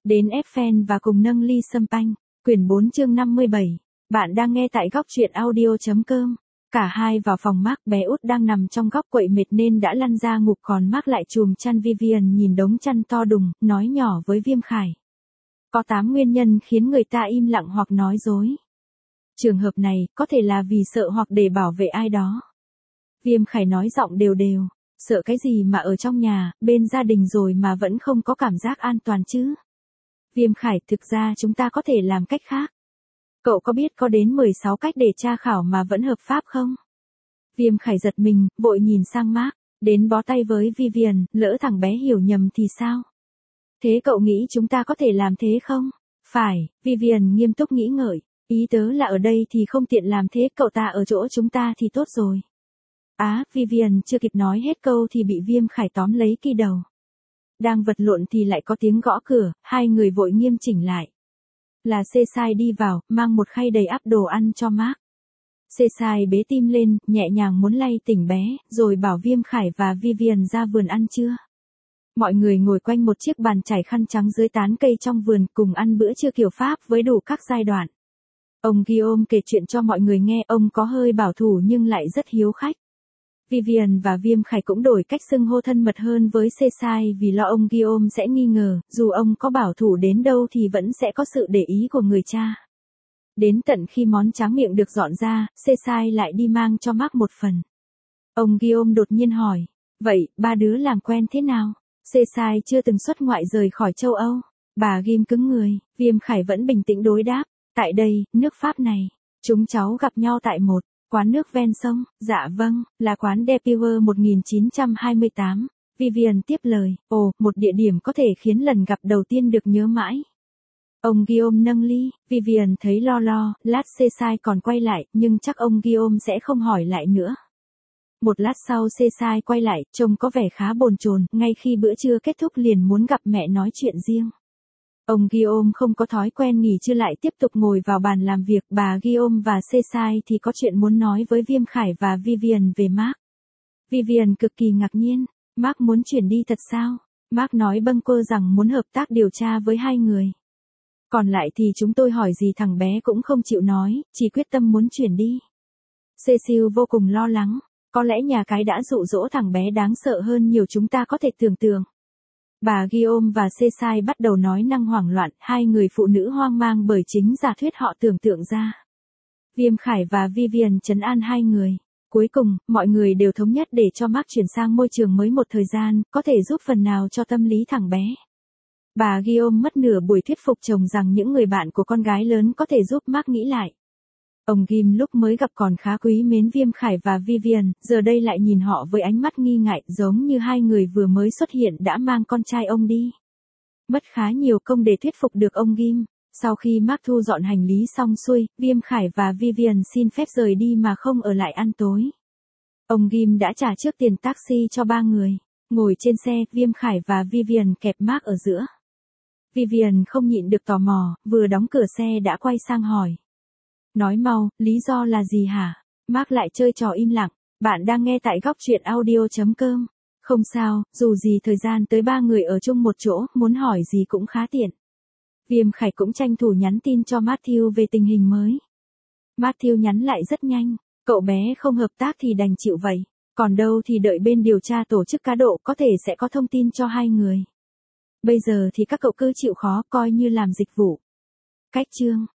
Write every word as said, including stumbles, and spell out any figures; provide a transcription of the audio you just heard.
đến Eiffel và cùng nâng ly sâm panh. Quyển bốn chương năm mươi bảy. Bạn đang nghe tại góc truyện audio.com. Cả hai vào phòng Mark, bé út đang nằm trong góc quậy mệt nên đã lăn ra ngủ, còn Mark lại chùm chăn. Vivian nhìn đống chăn to đùng, nói nhỏ với Viêm Khải. Có tám nguyên nhân khiến người ta im lặng hoặc nói dối. Trường hợp này, có thể là vì sợ hoặc để bảo vệ ai đó. Viêm Khải nói giọng đều đều. Sợ cái gì mà ở trong nhà, bên gia đình rồi mà vẫn không có cảm giác an toàn chứ? Viêm Khải, thực ra chúng ta có thể làm cách khác. Cậu có biết có đến mười sáu cách để tra khảo mà vẫn hợp pháp không? Viêm Khải giật mình, vội nhìn sang Mark, đến bó tay với Vivian, lỡ thằng bé hiểu nhầm thì sao? Thế cậu nghĩ chúng ta có thể làm thế không? Phải, Vivian nghiêm túc nghĩ ngợi, ý tớ là ở đây thì không tiện làm thế, cậu ta ở chỗ chúng ta thì tốt rồi. Á, à, Vivian chưa kịp nói hết câu thì bị Viêm Khải tóm lấy ki đầu. Đang vật lộn thì lại có tiếng gõ cửa, hai người vội nghiêm chỉnh lại. Là Cecile đi vào, mang một khay đầy ắp đồ ăn cho Mark. Cecile bế tim lên, nhẹ nhàng muốn lay tỉnh bé, rồi bảo Viêm Khải và Vivian ra vườn ăn trưa. Mọi người ngồi quanh một chiếc bàn trải khăn trắng dưới tán cây trong vườn, cùng ăn bữa trưa kiểu Pháp với đủ các giai đoạn. Ông Guillaume kể chuyện cho mọi người nghe, ông có hơi bảo thủ nhưng lại rất hiếu khách. Vivian và Viêm Khải cũng đổi cách xưng hô thân mật hơn với Cecile vì lo ông Guillaume sẽ nghi ngờ, dù ông có bảo thủ đến đâu thì vẫn sẽ có sự để ý của người cha. Đến tận khi món tráng miệng được dọn ra, Cecile lại đi mang cho Mark một phần. Ông Guillaume đột nhiên hỏi, vậy, ba đứa làm quen thế nào? Cecile chưa từng xuất ngoại rời khỏi châu Âu. Bà ghim cứng người, Viêm Khải vẫn bình tĩnh đối đáp, tại đây, nước Pháp này, chúng cháu gặp nhau tại một quán nước ven sông. Dạ vâng, là quán De Pure một nghìn chín trăm hai mươi tám. Vivian tiếp lời, ồ, một địa điểm có thể khiến lần gặp đầu tiên được nhớ mãi. Ông Guillaume nâng ly, Vivian thấy lo lo, lát Cecile còn quay lại, nhưng chắc ông Guillaume sẽ không hỏi lại nữa. Một lát sau Cecile quay lại, trông có vẻ khá bồn chồn, ngay khi bữa trưa kết thúc liền muốn gặp mẹ nói chuyện riêng. Ông Guillaume không có thói quen nghỉ trưa lại tiếp tục ngồi vào bàn làm việc, bà Guillaume và Cecile thì có chuyện muốn nói với Viêm Khải và Vivian về Mark. Vivian cực kỳ ngạc nhiên, Mark muốn chuyển đi thật sao? Mark nói bâng quơ rằng muốn hợp tác điều tra với hai người. Còn lại thì chúng tôi hỏi gì thằng bé cũng không chịu nói, chỉ quyết tâm muốn chuyển đi. Cecile vô cùng lo lắng, có lẽ nhà cái đã dụ dỗ thằng bé đáng sợ hơn nhiều chúng ta có thể tưởng tượng. Bà Guillaume và Cecile bắt đầu nói năng hoảng loạn, hai người phụ nữ hoang mang bởi chính giả thuyết họ tưởng tượng ra. Viêm Khải và Vivian trấn an hai người. Cuối cùng, mọi người đều thống nhất để cho Mark chuyển sang môi trường mới một thời gian, có thể giúp phần nào cho tâm lý thằng bé. Bà Guillaume mất nửa buổi thuyết phục chồng rằng những người bạn của con gái lớn có thể giúp Mark nghĩ lại. Ông Ghim lúc mới gặp còn khá quý mến Viêm Khải và Vivian, giờ đây lại nhìn họ với ánh mắt nghi ngại, giống như hai người vừa mới xuất hiện đã mang con trai ông đi. Mất khá nhiều công để thuyết phục được ông Ghim. Sau khi Mark thu dọn hành lý xong xuôi, Viêm Khải và Vivian xin phép rời đi mà không ở lại ăn tối. Ông Ghim đã trả trước tiền taxi cho ba người. Ngồi trên xe, Viêm Khải và Vivian kẹp Mark ở giữa. Vivian không nhịn được tò mò, vừa đóng cửa xe đã quay sang hỏi. Nói mau, lý do là gì hả? Mark lại chơi trò im lặng. Bạn đang nghe tại góc truyện audio.com. Không sao, dù gì thời gian tới ba người ở chung một chỗ, muốn hỏi gì cũng khá tiện. Viêm Khải cũng tranh thủ nhắn tin cho Matthew về tình hình mới. Matthew nhắn lại rất nhanh. Cậu bé không hợp tác thì đành chịu vậy. Còn đâu thì đợi bên điều tra tổ chức cá độ có thể sẽ có thông tin cho hai người. Bây giờ thì các cậu cứ chịu khó coi như làm dịch vụ. Cách chương.